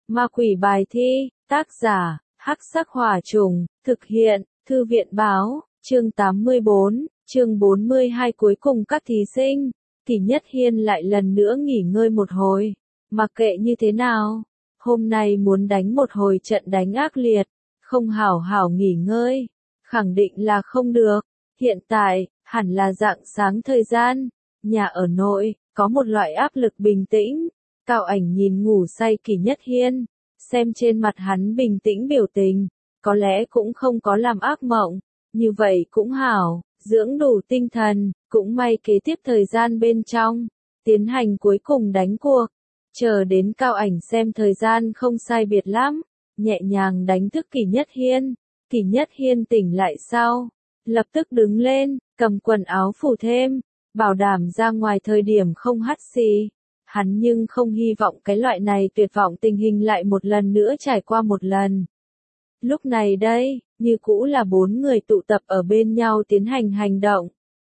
Ma quỷ bài thi, tác giả, Hắc Sắc Hỏa Trùng, thực hiện, Thư viện báo, chương 84, chương 42 cuối cùng các thí sinh, Kỷ Nhất Hiên lại lần nữa nghỉ ngơi một hồi, mặc kệ như thế nào, hôm nay muốn đánh một hồi trận đánh ác liệt, không hảo hảo nghỉ ngơi, khẳng định là không được, hiện tại, hẳn là rạng sáng thời gian, nhà ở nội, có một loại áp lực bình tĩnh. Cao Ảnh nhìn ngủ say Kỷ Nhất Hiên, xem trên mặt hắn bình tĩnh biểu tình, có lẽ cũng không có làm ác mộng, như vậy cũng hảo, dưỡng đủ tinh thần, cũng may kế tiếp thời gian bên trong, tiến hành cuối cùng đánh cuộc, chờ đến Cao Ảnh xem thời gian không sai biệt lắm, nhẹ nhàng đánh thức Kỷ Nhất Hiên, Kỷ Nhất Hiên tỉnh lại sau, lập tức đứng lên, cầm quần áo phủ thêm, bảo đảm ra ngoài thời điểm không hắt xì. Hắn nhưng không hy vọng cái loại này tuyệt vọng tình hình lại một lần nữa trải qua một lần. Lúc này đây, như cũ là 4 người tụ tập ở bên nhau tiến hành hành động.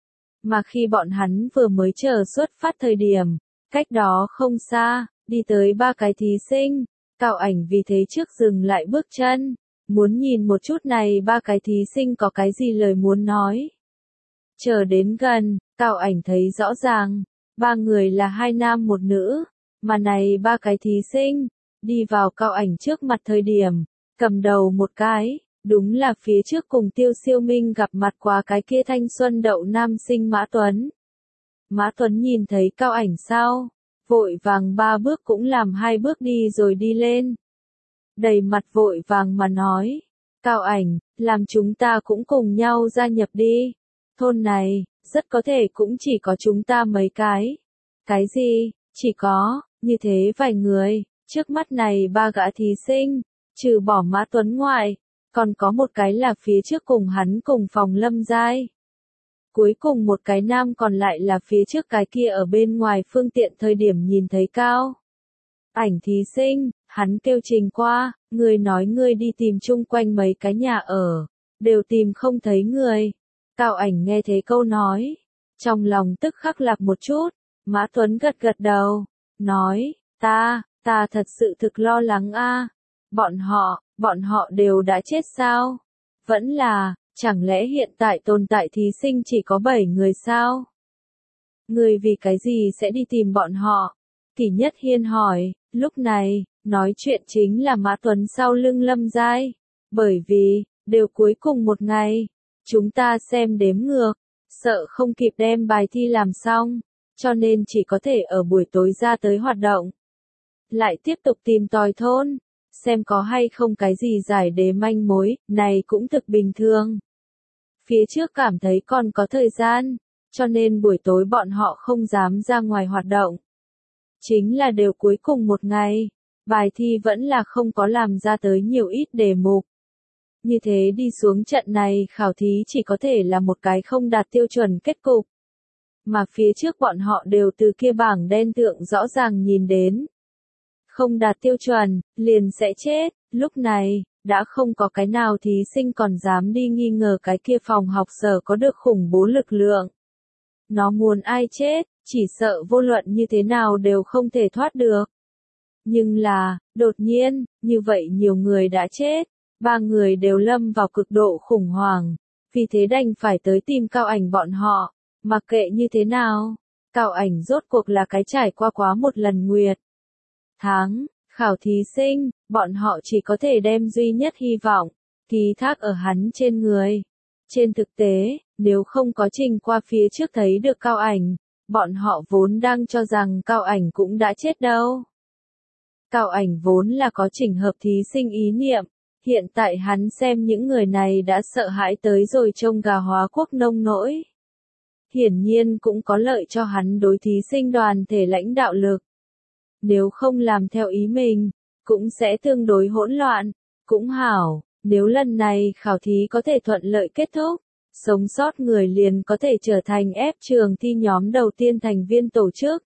Mà khi bọn hắn vừa mới chờ xuất phát thời điểm, cách đó không xa, đi tới 3 cái thí sinh, Cao Ảnh vì thế trước dừng lại bước chân, muốn nhìn một chút này 3 cái thí sinh có cái gì lời muốn nói. Chờ đến gần, Cao Ảnh thấy rõ ràng. 3 người là 2 nam 1 nữ, mà này 3 cái thí sinh, đi vào Cao Ảnh trước mặt thời điểm, cầm đầu một cái, đúng là phía trước cùng Tiêu Siêu Minh gặp mặt qua cái kia thanh xuân đậu nam sinh Mã Tuấn. Mã Tuấn nhìn thấy Cao Ảnh sau, vội vàng 3 bước cũng làm 2 bước đi rồi đi lên. Đầy mặt vội vàng mà nói, Cao Ảnh, làm chúng ta cũng cùng nhau gia nhập đi, thôn này. Rất có thể cũng chỉ có chúng ta mấy cái. Cái gì, chỉ có, như thế vài người, trước mắt này 3 gã thí sinh, trừ bỏ Mã Tuấn ngoại, còn có một cái là phía trước cùng hắn cùng phòng Lâm Giai. Cuối cùng một cái nam còn lại là phía trước cái kia ở bên ngoài phương tiện thời điểm nhìn thấy Cao Ảnh thí sinh, hắn kêu Trình qua, người nói ngươi đi tìm chung quanh mấy cái nhà ở, đều tìm không thấy người. Cao Ảnh nghe thấy câu nói, trong lòng tức khắc lạc một chút, Mã Tuấn gật gật đầu, nói, ta thật sự thực lo lắng a. Bọn họ đều đã chết sao? Vẫn là, chẳng lẽ hiện tại tồn tại thí sinh chỉ có 7 người sao? Người vì cái gì sẽ đi tìm bọn họ? Kỷ Nhất Hiên hỏi, lúc này, nói chuyện chính là Mã Tuấn sau lưng Lâm Giai, bởi vì, đều cuối cùng một ngày. Chúng ta xem đếm ngược, sợ không kịp đem bài thi làm xong, cho nên chỉ có thể ở buổi tối ra tới hoạt động. Lại tiếp tục tìm tòi thôn, xem có hay không cái gì giải đế manh mối, này cũng thực bình thường. Phía trước cảm thấy còn có thời gian, cho nên buổi tối bọn họ không dám ra ngoài hoạt động. Chính là đều cuối cùng một ngày, bài thi vẫn là không có làm ra tới nhiều ít đề mục. Như thế đi xuống trận này khảo thí chỉ có thể là một cái không đạt tiêu chuẩn kết cục. Mà phía trước bọn họ đều từ kia bảng đen tượng rõ ràng nhìn đến. Không đạt tiêu chuẩn, liền sẽ chết, lúc này, đã không có cái nào thí sinh còn dám đi nghi ngờ cái kia phòng học sở có được khủng bố lực lượng. Nó muốn ai chết, chỉ sợ vô luận như thế nào đều không thể thoát được. Nhưng là, đột nhiên, như vậy nhiều người đã chết. 3 người đều lâm vào cực độ khủng hoảng, vì thế đành phải tới tìm Cao Ảnh bọn họ, mặc kệ như thế nào, Cao Ảnh rốt cuộc là cái trải qua quá một lần nguyệt. Tháng, khảo thí sinh, bọn họ chỉ có thể đem duy nhất hy vọng, ký thác ở hắn trên người. Trên thực tế, nếu không có Trình qua phía trước thấy được Cao Ảnh, bọn họ vốn đang cho rằng Cao Ảnh cũng đã chết đâu. Cao Ảnh vốn là có chỉnh hợp thí sinh ý niệm. Hiện tại hắn xem những người này đã sợ hãi tới rồi trông gà hóa quốc nông nỗi. Hiển nhiên cũng có lợi cho hắn đối thí sinh đoàn thể lãnh đạo lực. Nếu không làm theo ý mình, cũng sẽ tương đối hỗn loạn. Cũng hảo, nếu lần này khảo thí có thể thuận lợi kết thúc, sống sót người liền có thể trở thành ép trường thi nhóm đầu tiên thành viên tổ chức.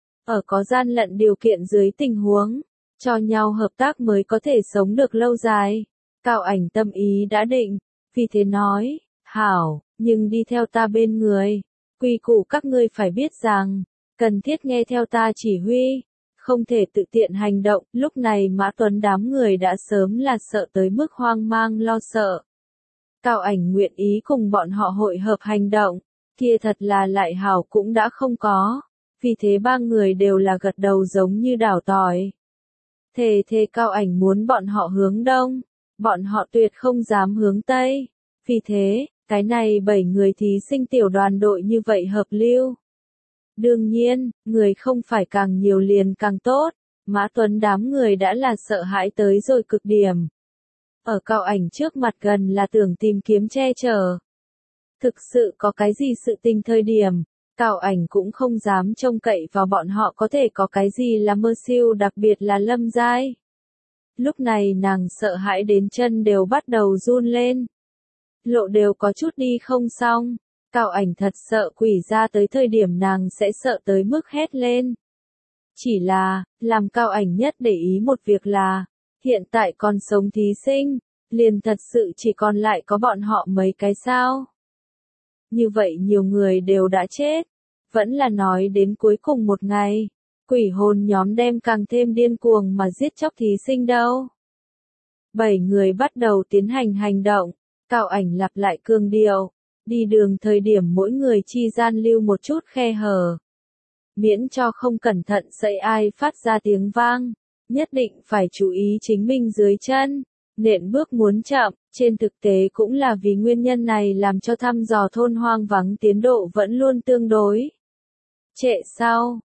Ở có gian lận điều kiện dưới tình huống, cho nhau hợp tác mới có thể sống được lâu dài. Cao Ảnh tâm ý đã định, vì thế nói, hảo, nhưng đi theo ta bên người. Quy củ các ngươi phải biết rằng, cần thiết nghe theo ta chỉ huy, không thể tự tiện hành động, lúc này Mã Tuấn đám người đã sớm là sợ tới mức hoang mang lo sợ. Cao Ảnh nguyện ý cùng bọn họ hội hợp hành động, kia thật là lại hảo cũng đã không có, vì thế ba người đều là gật đầu giống như đảo tỏi. Thề Cao Ảnh muốn bọn họ hướng đông, bọn họ tuyệt không dám hướng tây, vì thế, cái này 7 người thí sinh tiểu đoàn đội như vậy hợp lưu. Đương nhiên, người không phải càng nhiều liền càng tốt, Mã Tuấn đám người đã là sợ hãi tới rồi cực điểm. Ở Cao Ảnh trước mặt gần là tưởng tìm kiếm che chở. Thực sự có cái gì sự tình thời điểm, Cao Ảnh cũng không dám trông cậy vào bọn họ có thể có cái gì là mơ siêu, đặc biệt là Lâm Giai. Lúc này nàng sợ hãi đến chân đều bắt đầu run lên. Lộ đều có chút đi không xong. Cao Ảnh thật sợ quỷ ra tới thời điểm nàng sẽ sợ tới mức hét lên. Chỉ là, làm Cao Ảnh nhất để ý một việc là, hiện tại còn sống thí sinh, liền thật sự chỉ còn lại có bọn họ mấy cái sao. Như vậy nhiều người đều đã chết, vẫn là nói đến cuối cùng một ngày, quỷ hồn nhóm đem càng thêm điên cuồng mà giết chóc thí sinh đâu. 7 người bắt đầu tiến hành hành động, Cao Ảnh lặp lại cương điệu, đi đường thời điểm mỗi người chi gian lưu một chút khe hở. Miễn cho không cẩn thận sậy ai phát ra tiếng vang, nhất định phải chú ý chính mình dưới chân, nện bước muốn chậm, trên thực tế cũng là vì nguyên nhân này làm cho thăm dò thôn hoang vắng tiến độ vẫn luôn tương đối. Trệ sau,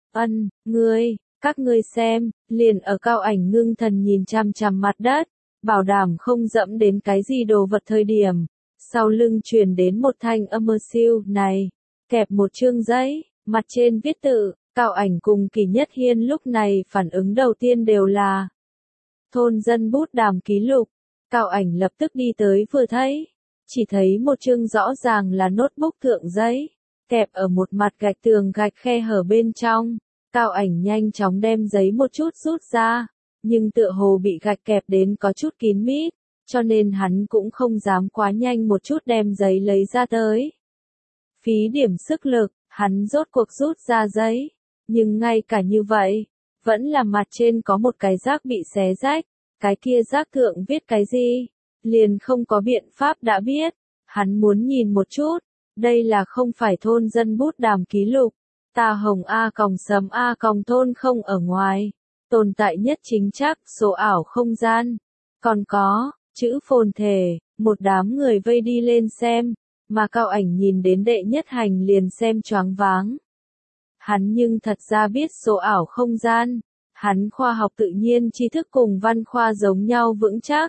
các ngươi xem, liền ở Cao Ảnh ngưng thần nhìn chằm chằm mặt đất, bảo đảm không dẫm đến cái gì đồ vật thời điểm. Sau lưng truyền đến một thanh âm mơ siêu, này, kẹp một chương giấy, mặt trên viết tự, Cao Ảnh cùng Kỳ Nhất Hiên lúc này phản ứng đầu tiên đều là thôn dân bút đàm ký lục. Cao Ảnh lập tức đi tới vừa thấy, chỉ thấy một chương rõ ràng là notebook thượng giấy, kẹp ở một mặt gạch tường gạch khe hở bên trong. Cao Ảnh nhanh chóng đem giấy một chút rút ra, nhưng tựa hồ bị gạch kẹp đến có chút kín mít, cho nên hắn cũng không dám quá nhanh một chút đem giấy lấy ra tới. Phí điểm sức lực, hắn rốt cuộc rút ra giấy, nhưng ngay cả như vậy, vẫn là mặt trên có một cái rác bị xé rách, cái kia rác thượng viết cái gì, liền không có biện pháp đã biết, hắn muốn nhìn một chút, đây là không phải thôn dân bút đàm ký lục, ta hồng A còng sấm A còng thôn không ở ngoài, tồn tại nhất chính xác, số ảo không gian, còn có, chữ phồn thể, một đám người vây đi lên xem, mà Cao Ảnh nhìn đến đệ nhất hành liền xem choáng váng. Hắn nhưng thật ra biết số ảo không gian, hắn khoa học tự nhiên tri thức cùng văn khoa giống nhau vững chắc.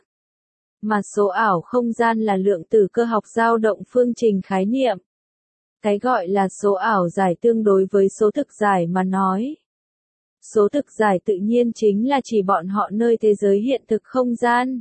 Mà số ảo không gian là lượng tử cơ học dao động phương trình khái niệm. Cái gọi là số ảo giải tương đối với số thực giải mà nói. Số thực giải tự nhiên chính là chỉ bọn họ nơi thế giới hiện thực không gian.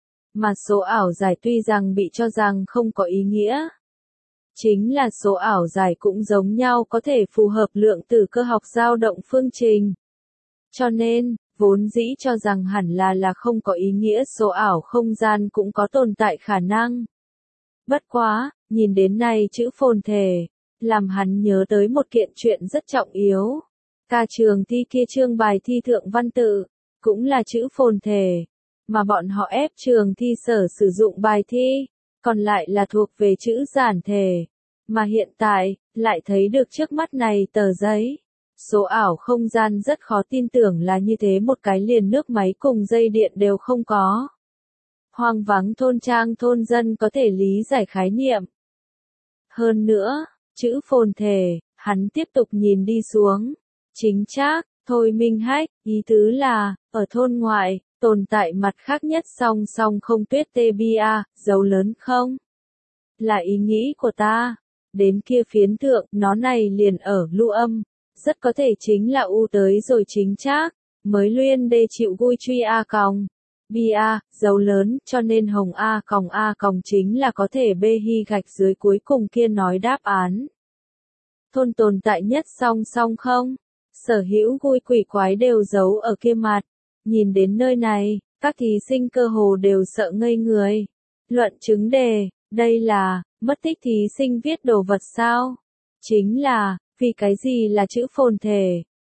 Mà số ảo giải tuy rằng bị cho rằng không có ý nghĩa. Chính là số ảo giải cũng giống nhau có thể phù hợp lượng tử cơ học dao động phương trình. Cho nên, vốn dĩ cho rằng hẳn là không có ý nghĩa số ảo không gian cũng có tồn tại khả năng. Bất quá, nhìn đến này chữ phồn thể, làm hắn nhớ tới một kiện chuyện rất trọng yếu. Ca trường thi kia chương bài thi thượng văn tự, cũng là chữ phồn thể, mà bọn họ ép trường thi sở sử dụng bài thi, còn lại là thuộc về chữ giản thể. Mà hiện tại, lại thấy được trước mắt này tờ giấy. Số ảo không gian rất khó tin tưởng là như thế một cái liền nước máy cùng dây điện đều không có. Hoang vắng thôn trang thôn dân có thể lý giải khái niệm. Hơn nữa, chữ phồn thể, hắn tiếp tục nhìn đi xuống. Chính xác, thôi minh hách, ý tứ là, ở thôn ngoại, tồn tại mặt khác nhất song song không tuyết tê bia, dấu lớn không? Là ý nghĩ của ta. Đến kia phiến thượng, nó này liền ở lưu âm. Rất có thể chính là u tới rồi chính xác, mới luyên đê chịu vui truy A còng. Bia, dấu lớn, cho nên hồng A còng chính là có thể bê hy gạch dưới cuối cùng kia nói đáp án. Thôn tồn tại nhất song song không? Sở hữu vui quỷ quái đều giấu ở kia mặt. Nhìn đến nơi này, các thí sinh cơ hồ đều sợ ngây người. Luận chứng đề, đây là, mất tích thí sinh viết đồ vật sao? Chính là, vì cái gì là chữ phồn thể?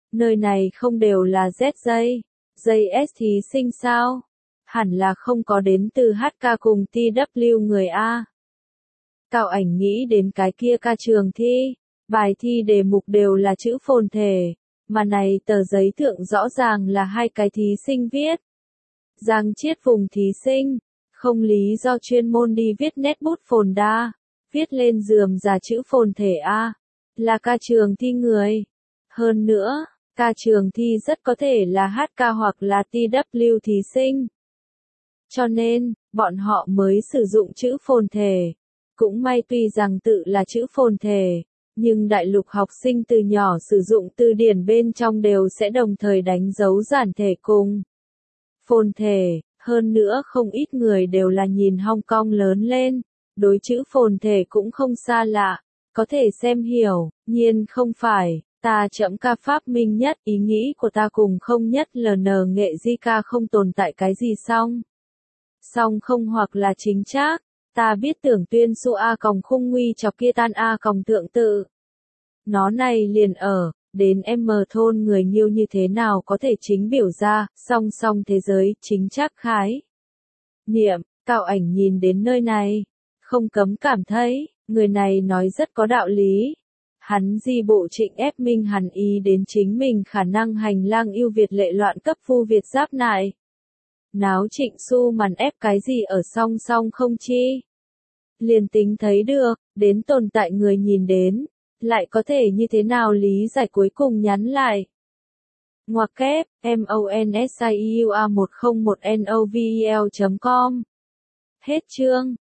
Nơi này không đều là ZJ, JS thí sinh sao? Hẳn là không có đến từ HK cùng TW người A. Cao Ảnh nghĩ đến cái kia ca trường thi, bài thi đề mục đều là chữ phồn thể, mà này tờ giấy thượng rõ ràng là hai cái thí sinh viết. Giang Chiết vùng thí sinh, không lý do chuyên môn đi viết nét bút phồn đa, viết lên rườm rà chữ phồn thể A, là ca trường thi người. Hơn nữa, ca trường thi rất có thể là HK hoặc là TW thí sinh. Cho nên, bọn họ mới sử dụng chữ phồn thể. Cũng may tuy rằng tự là chữ phồn thể, nhưng đại lục học sinh từ nhỏ sử dụng từ điển bên trong đều sẽ đồng thời đánh dấu giản thể cùng phồn thể. Hơn nữa không ít người đều là nhìn Hong Kong lớn lên, đối chữ phồn thể cũng không xa lạ, có thể xem hiểu, nhiên không phải. Ta chậm ca phát minh nhất, ý nghĩ của ta cùng không nhất LN nghệ di ca không tồn tại cái gì song không hoặc là chính xác, ta biết tưởng tuyên su A còng khung nguy chọc kia tan A còng thượng tự. Nó này liền ở, đến M thôn người Nhiêu như thế nào có thể chính biểu ra, song thế giới, chính xác khái. Niệm, Cao Ảnh nhìn đến nơi này, không cấm cảm thấy, người này nói rất có đạo lý. Hắn di bộ Trịnh ép minh hắn ý đến chính mình khả năng hành lang yêu Việt lệ loạn cấp phu Việt giáp nại. Náo Trịnh Xu màn ép cái gì ở song không chi. Liền tính thấy được, đến tồn tại người nhìn đến, lại có thể như thế nào lý giải cuối cùng nhắn lại. Ngoặc kép, MONSIEUA101NOVEL.com. Hết chương.